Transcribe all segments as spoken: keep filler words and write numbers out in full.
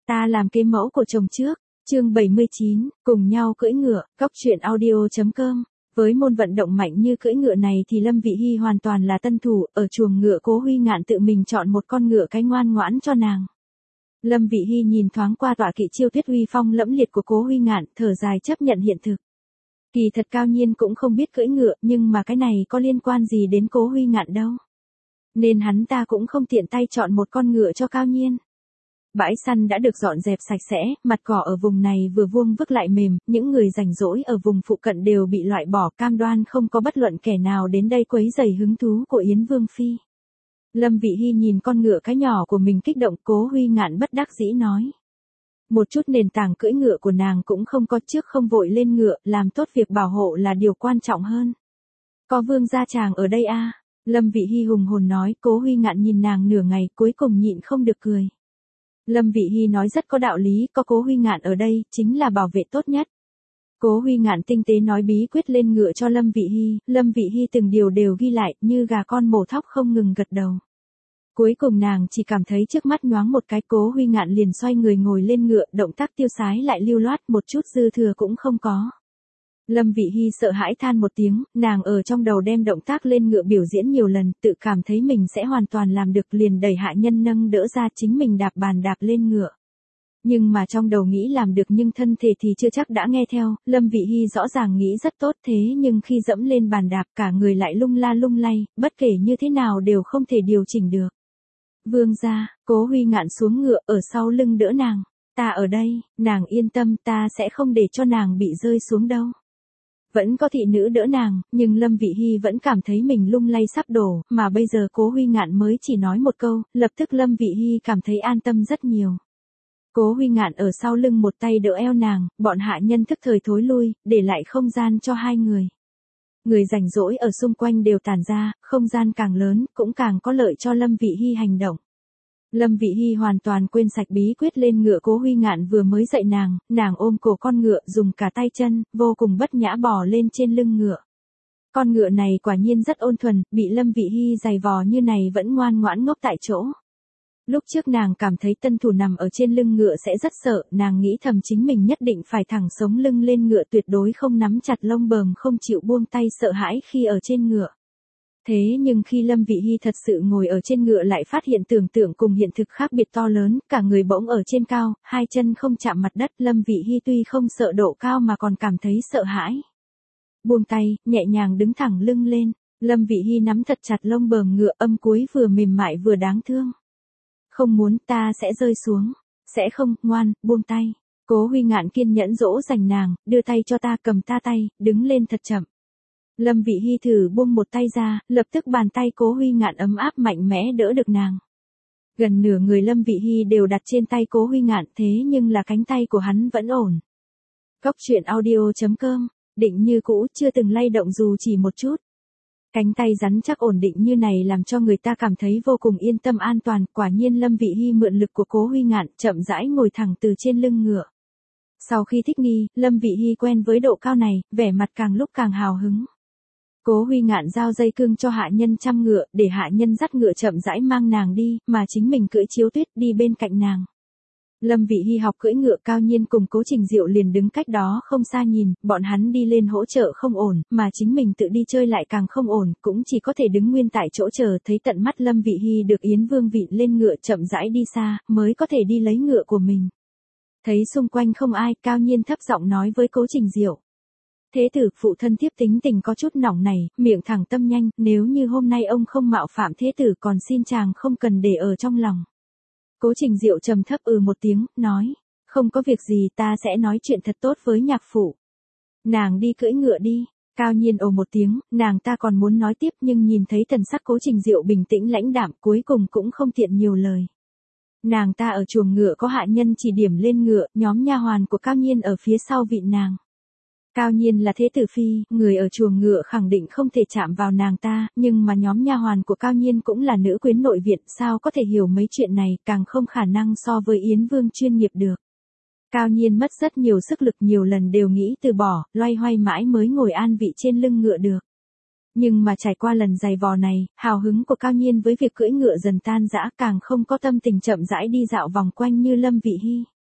Ta làm kế mẫu của chồng trước. Chương bảy mươi chín, cùng nhau cưỡi ngựa, góc truyện audio chấm com. Với môn vận động mạnh như cưỡi ngựa này thì Lâm Vị Hy hoàn toàn là tân thủ, ở chuồng ngựa Cố Huy Ngạn tự mình chọn một con ngựa cái ngoan ngoãn cho nàng. Lâm Vị Hy nhìn thoáng qua tọa kỵ Chiêu Tuyết uy phong lẫm liệt của Cố Huy Ngạn, thở dài chấp nhận hiện thực. Kỳ thật Cao Nhiên cũng không biết cưỡi ngựa, nhưng mà cái này có liên quan gì đến Cố Huy Ngạn đâu. Nên hắn ta cũng không tiện tay chọn một con ngựa cho Cao Nhiên. Bãi săn đã được dọn dẹp sạch sẽ, mặt cỏ ở vùng này vừa vuông vức lại mềm, những người rảnh rỗi ở vùng phụ cận đều bị loại bỏ, cam đoan không có bất luận kẻ nào đến đây quấy rầy hứng thú của Yến Vương Phi. Lâm Vị Hy nhìn con ngựa cái nhỏ của mình kích động, Cố Huy Ngạn bất đắc dĩ nói. Một chút nền tảng cưỡi ngựa của nàng cũng không có, trước không vội lên ngựa, làm tốt việc bảo hộ là điều quan trọng hơn. Có vương gia chàng ở đây à? Lâm Vị Hy hùng hồn nói. Cố Huy Ngạn nhìn nàng nửa ngày, cuối cùng nhịn không được cười. Lâm Vị Hy nói rất có đạo lý, có Cố Huy Ngạn ở đây, chính là bảo vệ tốt nhất. Cố Huy Ngạn tinh tế nói bí quyết lên ngựa cho Lâm Vị Hy, Lâm Vị Hy từng điều đều ghi lại, như gà con mổ thóc không ngừng gật đầu. Cuối cùng nàng chỉ cảm thấy trước mắt nhoáng một cái, Cố Huy Ngạn liền xoay người ngồi lên ngựa, động tác tiêu sái lại lưu loát, một chút dư thừa cũng không có. Lâm Vị Hy sợ hãi than một tiếng, nàng ở trong đầu đem động tác lên ngựa biểu diễn nhiều lần, tự cảm thấy mình sẽ hoàn toàn làm được, liền đẩy hạ nhân nâng đỡ ra, chính mình đạp bàn đạp lên ngựa. Nhưng mà trong đầu nghĩ làm được nhưng thân thể thì chưa chắc đã nghe theo, Lâm Vị Hy rõ ràng nghĩ rất tốt, thế nhưng khi dẫm lên bàn đạp cả người lại lung la lung lay, bất kể như thế nào đều không thể điều chỉnh được. Vương gia, Cố Huy Ngạn xuống ngựa, ở sau lưng đỡ nàng. Ta ở đây, nàng yên tâm, ta sẽ không để cho nàng bị rơi xuống đâu. Vẫn có thị nữ đỡ nàng, nhưng Lâm Vị Hy vẫn cảm thấy mình lung lay sắp đổ, mà bây giờ Cố Huy Ngạn mới chỉ nói một câu, lập tức Lâm Vị Hy cảm thấy an tâm rất nhiều. Cố Huy Ngạn ở sau lưng một tay đỡ eo nàng, bọn hạ nhân thức thời thối lui, để lại không gian cho hai người. Người rảnh rỗi ở xung quanh đều tản ra, không gian càng lớn, cũng càng có lợi cho Lâm Vị Hy hành động. Lâm Vị Hy hoàn toàn quên sạch bí quyết lên ngựa Cố Huy Ngạn vừa mới dạy nàng, nàng ôm cổ con ngựa, dùng cả tay chân, vô cùng bất nhã bò lên trên lưng ngựa. Con ngựa này quả nhiên rất ôn thuần, bị Lâm Vị Hy giày vò như này vẫn ngoan ngoãn ngốc tại chỗ. Lúc trước nàng cảm thấy tân thủ nằm ở trên lưng ngựa sẽ rất sợ, nàng nghĩ thầm chính mình nhất định phải thẳng sống lưng lên ngựa, tuyệt đối không nắm chặt lông bờm, không chịu buông tay, sợ hãi khi ở trên ngựa. Thế nhưng khi Lâm Vị Hy thật sự ngồi ở trên ngựa lại phát hiện tưởng tượng cùng hiện thực khác biệt to lớn, cả người bỗng ở trên cao, hai chân không chạm mặt đất, Lâm Vị Hy tuy không sợ độ cao mà còn cảm thấy sợ hãi. Buông tay, nhẹ nhàng đứng thẳng lưng lên, Lâm Vị Hy nắm thật chặt lông bờm ngựa, âm cuối vừa mềm mại vừa đáng thương. Không muốn, ta sẽ rơi xuống. Sẽ không, ngoan, buông tay. Cố Huy Ngạn kiên nhẫn dỗ dành nàng, đưa tay cho ta, cầm ta tay, đứng lên thật chậm. Lâm Vị Hy thử buông một tay ra, lập tức bàn tay Cố Huy Ngạn ấm áp mạnh mẽ đỡ được nàng. Gần nửa người Lâm Vị Hy đều đặt trên tay Cố Huy Ngạn, thế nhưng là cánh tay của hắn vẫn ổn. Góc truyện audio chấm com, định như cũ, chưa từng lay động dù chỉ một chút. Cánh tay rắn chắc ổn định như này làm cho người ta cảm thấy vô cùng yên tâm an toàn, quả nhiên Lâm Vị Hy mượn lực của Cố Huy Ngạn, chậm rãi ngồi thẳng từ trên lưng ngựa. Sau khi thích nghi, Lâm Vị Hy quen với độ cao này, vẻ mặt càng lúc càng hào hứng. Cố Huy Ngạn giao dây cương cho hạ nhân chăm ngựa, để hạ nhân dắt ngựa chậm rãi mang nàng đi, mà chính mình cưỡi Chiếu Tuyết đi bên cạnh nàng. Lâm Vị Hy học cưỡi ngựa, Cao Nhiên cùng Cố Trình Diệu liền đứng cách đó không xa nhìn, bọn hắn đi lên hỗ trợ không ổn, mà chính mình tự đi chơi lại càng không ổn, cũng chỉ có thể đứng nguyên tại chỗ chờ thấy tận mắt Lâm Vị Hy được Yến Vương vị lên ngựa chậm rãi đi xa, mới có thể đi lấy ngựa của mình. Thấy xung quanh không ai, Cao Nhiên thấp giọng nói với Cố Trình Diệu. Thế tử, phụ thân thiếp tính tình có chút nóng này, miệng thẳng tâm nhanh, nếu như hôm nay ông không mạo phạm thế tử còn xin chàng không cần để ở trong lòng. Cố Trình Diệu trầm thấp ừ một tiếng, nói, không có việc gì, ta sẽ nói chuyện thật tốt với nhạc phụ. Nàng đi cưỡi ngựa đi. Cao Nhiên ồ một tiếng, nàng ta còn muốn nói tiếp nhưng nhìn thấy thần sắc Cố Trình Diệu bình tĩnh lãnh đạm, cuối cùng cũng không tiện nhiều lời. Nàng ta ở chuồng ngựa có hạ nhân chỉ điểm lên ngựa, nhóm nha hoàn của Cao Nhiên ở phía sau vịn nàng. Cao Nhiên là thế tử phi, người ở chuồng ngựa khẳng định không thể chạm vào nàng ta, nhưng mà nhóm nha hoàn của Cao Nhiên cũng là nữ quyến nội viện, sao có thể hiểu mấy chuyện này, càng không khả năng so với Yến Vương chuyên nghiệp được. Cao Nhiên mất rất nhiều sức lực, nhiều lần đều nghĩ từ bỏ, loay hoay mãi mới ngồi an vị trên lưng ngựa được. Nhưng mà trải qua lần giày vò này, hào hứng của Cao Nhiên với việc cưỡi ngựa dần tan rã, càng không có tâm tình chậm rãi đi dạo vòng quanh như Lâm Vị Hy.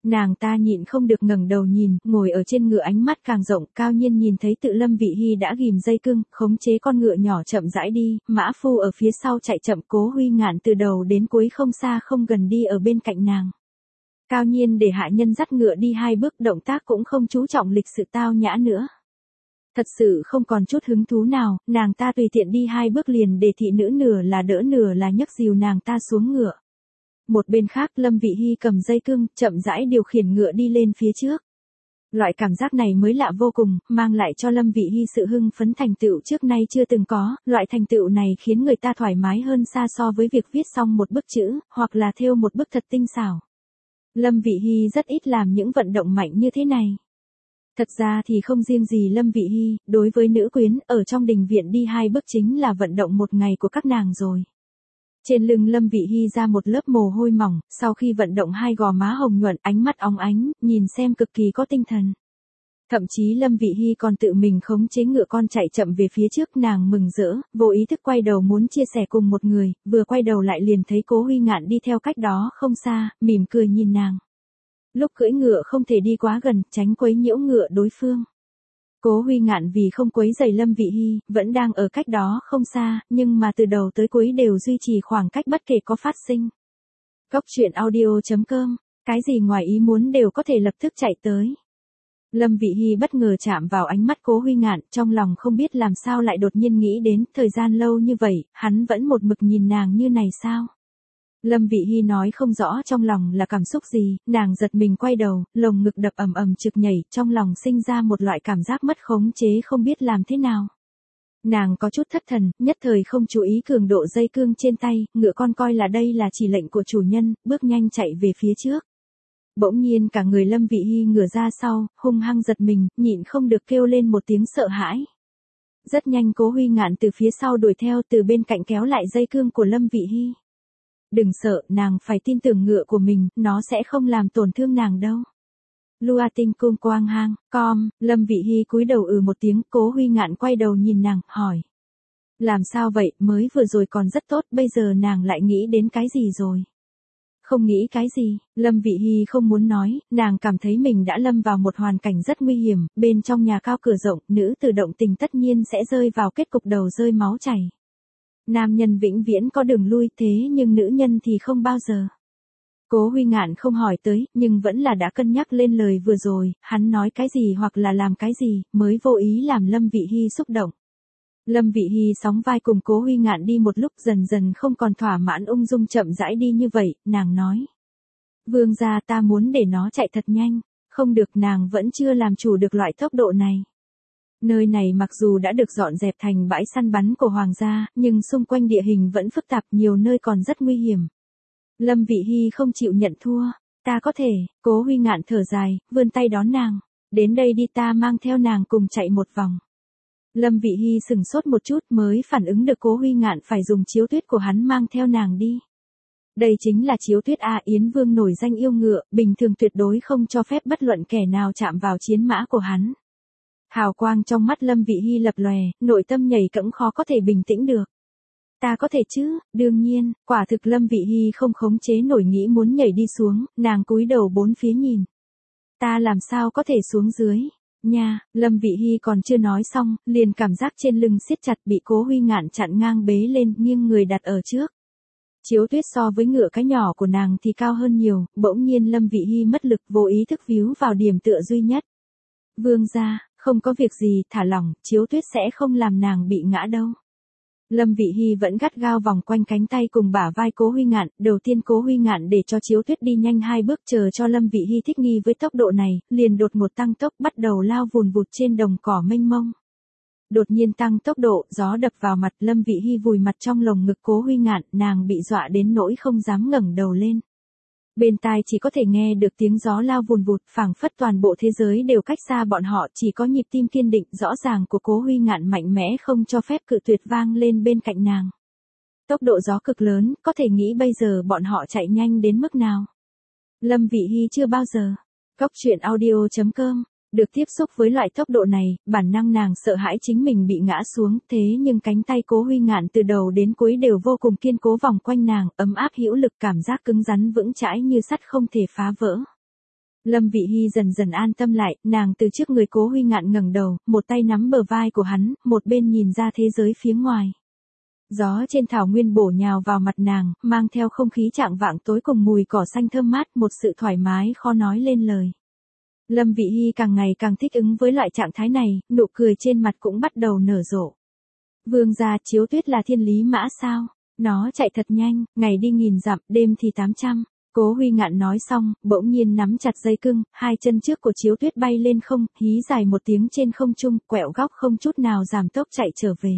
Nàng ta nhịn không được ngẩng đầu nhìn, ngồi ở trên ngựa ánh mắt càng rộng, Cao Nhiên nhìn thấy tự Lâm Vị Hy đã ghìm dây cương, khống chế con ngựa nhỏ chậm rãi đi, Mã Phu ở phía sau chạy chậm, Cố Huy Ngạn từ đầu đến cuối không xa không gần đi ở bên cạnh nàng. Cao Nhiên để hạ nhân dắt ngựa đi hai bước, động tác cũng không chú trọng lịch sự tao nhã nữa. Thật sự không còn chút hứng thú nào, nàng ta tùy tiện đi hai bước liền để thị nữ nửa là đỡ nửa là nhấc dìu nàng ta xuống ngựa. Một bên khác Lâm Vị Hy cầm dây cương, chậm rãi điều khiển ngựa đi lên phía trước. Loại cảm giác này mới lạ vô cùng, mang lại cho Lâm Vị Hy sự hưng phấn thành tựu trước nay chưa từng có, loại thành tựu này khiến người ta thoải mái hơn xa so với việc viết xong một bức chữ, hoặc là thêu một bức thật tinh xảo. Lâm Vị Hy rất ít làm những vận động mạnh như thế này. Thật ra thì không riêng gì Lâm Vị Hy, đối với nữ quyến, ở trong đình viện đi hai bước chính là vận động một ngày của các nàng rồi. Trên lưng Lâm Vị Hy ra một lớp mồ hôi mỏng, sau khi vận động hai gò má hồng nhuận, ánh mắt óng ánh, nhìn xem cực kỳ có tinh thần. Thậm chí Lâm Vị Hy còn tự mình khống chế ngựa con chạy chậm về phía trước, nàng mừng rỡ, vô ý thức quay đầu muốn chia sẻ cùng một người, vừa quay đầu lại liền thấy Cố Huy Ngạn đi theo cách đó không xa, mỉm cười nhìn nàng. Lúc cưỡi ngựa không thể đi quá gần, tránh quấy nhiễu ngựa đối phương. Cố Huy Ngạn vì không quấy rầy Lâm Vị Hy, vẫn đang ở cách đó không xa, nhưng mà từ đầu tới cuối đều duy trì khoảng cách bất kể có phát sinh. Góc truyện audio chấm com, cái gì ngoài ý muốn đều có thể lập tức chạy tới. Lâm Vị Hy bất ngờ chạm vào ánh mắt Cố Huy Ngạn, trong lòng không biết làm sao lại đột nhiên nghĩ đến, thời gian lâu như vậy, hắn vẫn một mực nhìn nàng như này sao? Lâm Vị Hy nói không rõ trong lòng là cảm xúc gì, nàng giật mình quay đầu, lồng ngực đập ầm ầm trực nhảy, trong lòng sinh ra một loại cảm giác mất khống chế không biết làm thế nào. Nàng có chút thất thần, nhất thời không chú ý cường độ dây cương trên tay, ngựa con coi là đây là chỉ lệnh của chủ nhân, bước nhanh chạy về phía trước. Bỗng nhiên cả người Lâm Vị Hy ngửa ra sau, hung hăng giật mình, nhịn không được kêu lên một tiếng sợ hãi. Rất nhanh Cố Huy Ngạn từ phía sau đuổi theo, từ bên cạnh kéo lại dây cương của Lâm Vị Hy. Đừng sợ, nàng phải tin tưởng ngựa của mình, nó sẽ không làm tổn thương nàng đâu. Lua tinh cung quang hang, com, Lâm Vị Hy cúi đầu ừ một tiếng, Cố Huy Ngạn quay đầu nhìn nàng, hỏi. Làm sao vậy, mới vừa rồi còn rất tốt, bây giờ nàng lại nghĩ đến cái gì rồi? Không nghĩ cái gì, Lâm Vị Hy không muốn nói, nàng cảm thấy mình đã lâm vào một hoàn cảnh rất nguy hiểm, bên trong nhà cao cửa rộng, nữ tử động tình tất nhiên sẽ rơi vào kết cục đầu rơi máu chảy. Nam nhân vĩnh viễn có đường lui, thế nhưng nữ nhân thì không bao giờ. Cố Huy Ngạn không hỏi tới, nhưng vẫn là đã cân nhắc lên lời vừa rồi, hắn nói cái gì hoặc là làm cái gì, mới vô ý làm Lâm Vị Hy xúc động. Lâm Vị Hy sóng vai cùng Cố Huy Ngạn đi một lúc, dần dần không còn thỏa mãn, ung dung chậm rãi đi như vậy, nàng nói. Vương gia, ta muốn để nó chạy thật nhanh, không được, nàng vẫn chưa làm chủ được loại tốc độ này. Nơi này mặc dù đã được dọn dẹp thành bãi săn bắn của hoàng gia, nhưng xung quanh địa hình vẫn phức tạp, nhiều nơi còn rất nguy hiểm. Lâm Vị Hy không chịu nhận thua, ta có thể, Cố Huy Ngạn thở dài, vươn tay đón nàng, đến đây đi, ta mang theo nàng cùng chạy một vòng. Lâm Vị Hy sừng sốt một chút mới phản ứng được Cố Huy Ngạn phải dùng chiếu tuyết của hắn mang theo nàng đi. Đây chính là chiếu tuyết A, Yến Vương nổi danh yêu ngựa, bình thường tuyệt đối không cho phép bất luận kẻ nào chạm vào chiến mã của hắn. Hào quang trong mắt Lâm Vị Hy lập lòe, nội tâm nhảy cẫng khó có thể bình tĩnh được. Ta có thể chứ, đương nhiên, quả thực Lâm Vị Hy không khống chế nổi nghĩ muốn nhảy đi xuống, nàng cúi đầu bốn phía nhìn. Ta làm sao có thể xuống dưới, nha, Lâm Vị Hy còn chưa nói xong, liền cảm giác trên lưng siết chặt, bị Cố Huy Ngạn chặn ngang bế lên, nghiêng người đặt ở trước. Chiếu tuyết so với ngựa cái nhỏ của nàng thì cao hơn nhiều, bỗng nhiên Lâm Vị Hy mất lực, vô ý thức víu vào điểm tựa duy nhất. Vương gia, không có việc gì, thả lỏng, chiếu tuyết sẽ không làm nàng bị ngã đâu. Lâm Vị Hy vẫn gắt gao vòng quanh cánh tay cùng bả vai Cố Huy Ngạn, đầu tiên Cố Huy Ngạn để cho chiếu tuyết đi nhanh hai bước, chờ cho Lâm Vị Hy thích nghi với tốc độ này, liền đột ngột tăng tốc, bắt đầu lao vùn vụt trên đồng cỏ mênh mông. Đột nhiên tăng tốc độ, gió đập vào mặt, Lâm Vị Hy vùi mặt trong lồng ngực Cố Huy Ngạn, nàng bị dọa đến nỗi không dám ngẩng đầu lên. Bên tai chỉ có thể nghe được tiếng gió lao vùn vụt, phảng phất toàn bộ thế giới đều cách xa bọn họ, chỉ có nhịp tim kiên định rõ ràng của Cố Huy Ngạn mạnh mẽ không cho phép cự tuyệt vang lên bên cạnh nàng. Tốc độ gió cực lớn, có thể nghĩ bây giờ bọn họ chạy nhanh đến mức nào. Lâm Vị Hy chưa bao giờ. Góc truyện audio chấm com được tiếp xúc với loại tốc độ này, bản năng nàng sợ hãi chính mình bị ngã xuống, thế nhưng cánh tay Cố Huy Ngạn từ đầu đến cuối đều vô cùng kiên cố vòng quanh nàng, ấm áp hữu lực, cảm giác cứng rắn vững chãi như sắt không thể phá vỡ. Lâm Vị Hy dần dần an tâm lại, nàng từ trước người Cố Huy Ngạn ngẩng đầu, một tay nắm bờ vai của hắn, một bên nhìn ra thế giới phía ngoài. Gió trên thảo nguyên bổ nhào vào mặt nàng, mang theo không khí trạng vạng tối cùng mùi cỏ xanh thơm mát, một sự thoải mái khó nói lên lời. Lâm Vị Hy càng ngày càng thích ứng với loại trạng thái này, nụ cười trên mặt cũng bắt đầu nở rộ. Vương gia, Chiếu Tuyết là thiên lý mã sao? Nó chạy thật nhanh, ngày đi nghìn dặm, đêm thì tám trăm. Cố Huy Ngạn nói xong, bỗng nhiên nắm chặt dây cưng, hai chân trước của Chiếu Tuyết bay lên không, hí dài một tiếng trên không trung, quẹo góc không chút nào giảm tốc chạy trở về.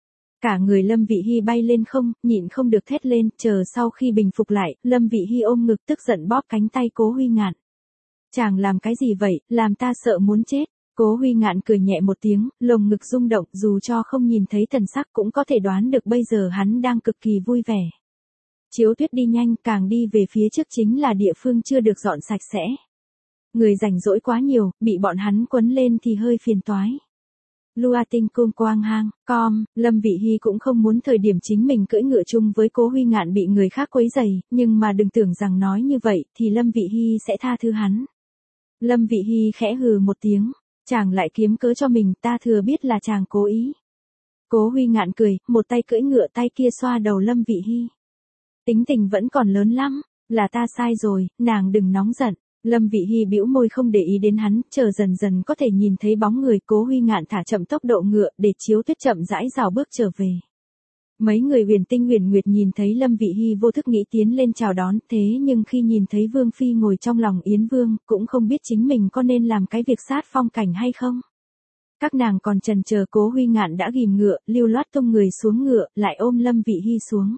Cả người Lâm Vị Hy bay lên không, nhịn không được thét lên, chờ sau khi bình phục lại, Lâm Vị Hy ôm ngực tức giận bóp cánh tay Cố Huy Ngạn. Chàng làm cái gì vậy, làm ta sợ muốn chết. Cố Huy Ngạn cười nhẹ một tiếng, lồng ngực rung động, dù cho không nhìn thấy thần sắc cũng có thể đoán được bây giờ hắn đang cực kỳ vui vẻ. Chiếu Tuyết đi nhanh, càng đi về phía trước chính là địa phương chưa được dọn sạch sẽ. Người rảnh rỗi quá nhiều, bị bọn hắn quấn lên thì hơi phiền toái. Lua tinh cung quang hang, com, Lâm Vị Hy cũng không muốn thời điểm chính mình cưỡi ngựa chung với Cố Huy Ngạn bị người khác quấy rầy, nhưng mà đừng tưởng rằng nói như vậy thì Lâm Vị Hy sẽ tha thứ hắn. Lâm Vị Hy khẽ hừ một tiếng, chàng lại kiếm cớ cho mình, ta thừa biết là chàng cố ý. Cố Huy Ngạn cười, một tay cưỡi ngựa tay kia xoa đầu Lâm Vị Hy. Tính tình vẫn còn lớn lắm, là ta sai rồi, nàng đừng nóng giận. Lâm Vị Hy bĩu môi không để ý đến hắn, chờ dần dần có thể nhìn thấy bóng người. Cố Huy Ngạn thả chậm tốc độ ngựa để Chiếu Tuyết chậm rãi rào bước trở về. Mấy người Huyền Tinh Huyền Nguyệt nhìn thấy Lâm Vị Hy vô thức nghĩ tiến lên chào đón, thế nhưng khi nhìn thấy Vương Phi ngồi trong lòng Yến Vương, cũng không biết chính mình có nên làm cái việc sát phong cảnh hay không. Các nàng còn chần chờ. Cố Huy Ngạn đã ghim ngựa, lưu loát tung người xuống ngựa, lại ôm Lâm Vị Hy xuống.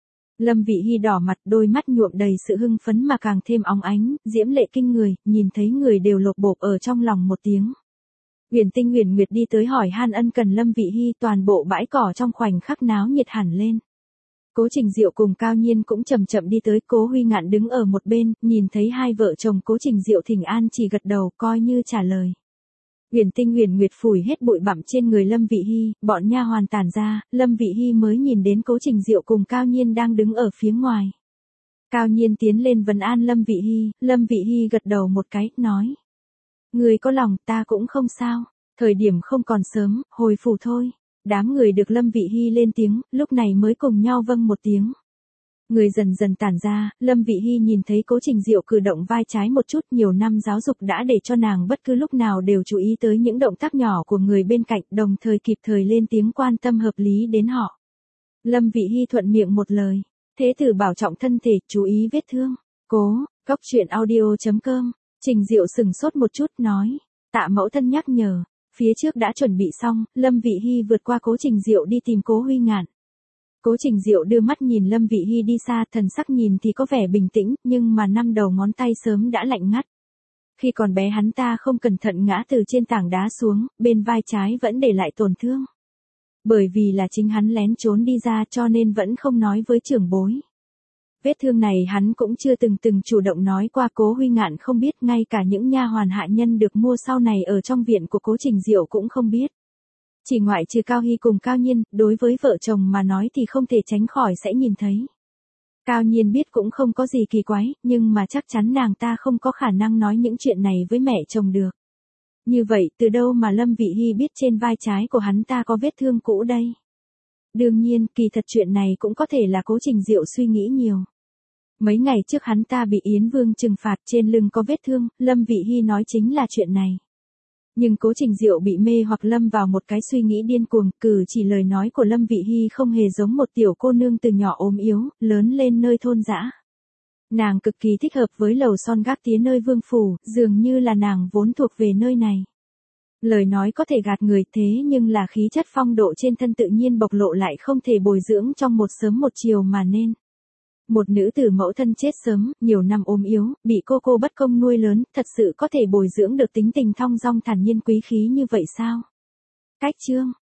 Lâm Vị Hy đỏ mặt, đôi mắt nhuộm đầy sự hưng phấn mà càng thêm óng ánh, diễm lệ kinh người, nhìn thấy người đều lột bột ở trong lòng một tiếng. Huyền Tinh Huyền Nguyệt đi tới hỏi han ân cần Lâm Vị Hy, toàn bộ bãi cỏ trong khoảnh khắc náo nhiệt hẳn lên. Cố Trình Diệu cùng Cao Nhiên cũng chậm chậm đi tới. Cố Huy Ngạn đứng ở một bên, nhìn thấy hai vợ chồng Cố Trình Diệu thỉnh an chỉ gật đầu coi như trả lời. Huyền Tinh Huyền Nguyệt phủi hết bụi bặm trên người Lâm Vị Hy, bọn nha hoàn tản ra, Lâm Vị Hy mới nhìn đến Cố Trình Diệu cùng Cao Nhiên đang đứng ở phía ngoài. Cao Nhiên tiến lên vấn an Lâm Vị Hy, Lâm Vị Hy gật đầu một cái, nói. Người có lòng, ta cũng không sao, thời điểm không còn sớm, hồi phủ thôi. Đám người được Lâm Vị Hy lên tiếng, lúc này mới cùng nhau vâng một tiếng. Người dần dần tản ra, Lâm Vị Hy nhìn thấy Cố Trình Diệu cử động vai trái một chút, nhiều năm giáo dục đã để cho nàng bất cứ lúc nào đều chú ý tới những động tác nhỏ của người bên cạnh, đồng thời kịp thời lên tiếng quan tâm hợp lý đến họ. Lâm Vị Hy thuận miệng một lời, thế tử bảo trọng thân thể, chú ý vết thương. Cố, góc truyện audio chấm com. Trình Diệu sừng sốt một chút, nói, tạ mẫu thân nhắc nhở. Phía trước đã chuẩn bị xong, Lâm Vị Hy vượt qua Cố Trình Diệu đi tìm Cố Huy Ngạn. Cố Trình Diệu đưa mắt nhìn Lâm Vị Hy đi xa, thần sắc nhìn thì có vẻ bình tĩnh, nhưng mà năm đầu ngón tay sớm đã lạnh ngắt. Khi còn bé hắn ta không cẩn thận ngã từ trên tảng đá xuống, bên vai trái vẫn để lại tổn thương. Bởi vì là chính hắn lén trốn đi ra cho nên vẫn không nói với trưởng bối. Vết thương này hắn cũng chưa từng từng chủ động nói qua. Cố Huy Ngạn không biết, ngay cả những nha hoàn hạ nhân được mua sau này ở trong viện của Cố Trình Diệu cũng không biết. Chỉ ngoại trừ Cao Hy cùng Cao Nhiên, đối với vợ chồng mà nói thì không thể tránh khỏi sẽ nhìn thấy. Cao Nhiên biết cũng không có gì kỳ quái, nhưng mà chắc chắn nàng ta không có khả năng nói những chuyện này với mẹ chồng được. Như vậy, từ đâu mà Lâm Vị Hy biết trên vai trái của hắn ta có vết thương cũ đây? Đương nhiên, kỳ thật chuyện này cũng có thể là Cố Trình Diệu suy nghĩ nhiều. Mấy ngày trước hắn ta bị Yến Vương trừng phạt, trên lưng có vết thương, Lâm Vị Hy nói chính là chuyện này. Nhưng Cố Trình Diệu bị mê hoặc lâm vào một cái suy nghĩ điên cuồng, cử chỉ lời nói của Lâm Vị Hy không hề giống một tiểu cô nương từ nhỏ ốm yếu, lớn lên nơi thôn dã. Nàng cực kỳ thích hợp với lầu son gác tía nơi vương phủ, dường như là nàng vốn thuộc về nơi này. Lời nói có thể gạt người, thế nhưng là khí chất phong độ trên thân tự nhiên bộc lộ lại không thể bồi dưỡng trong một sớm một chiều mà nên. Một nữ tử mẫu thân chết sớm, nhiều năm ốm yếu, bị cô cô bất công nuôi lớn, thật sự có thể bồi dưỡng được tính tình thong dong thản nhiên quý khí như vậy sao? Cách chương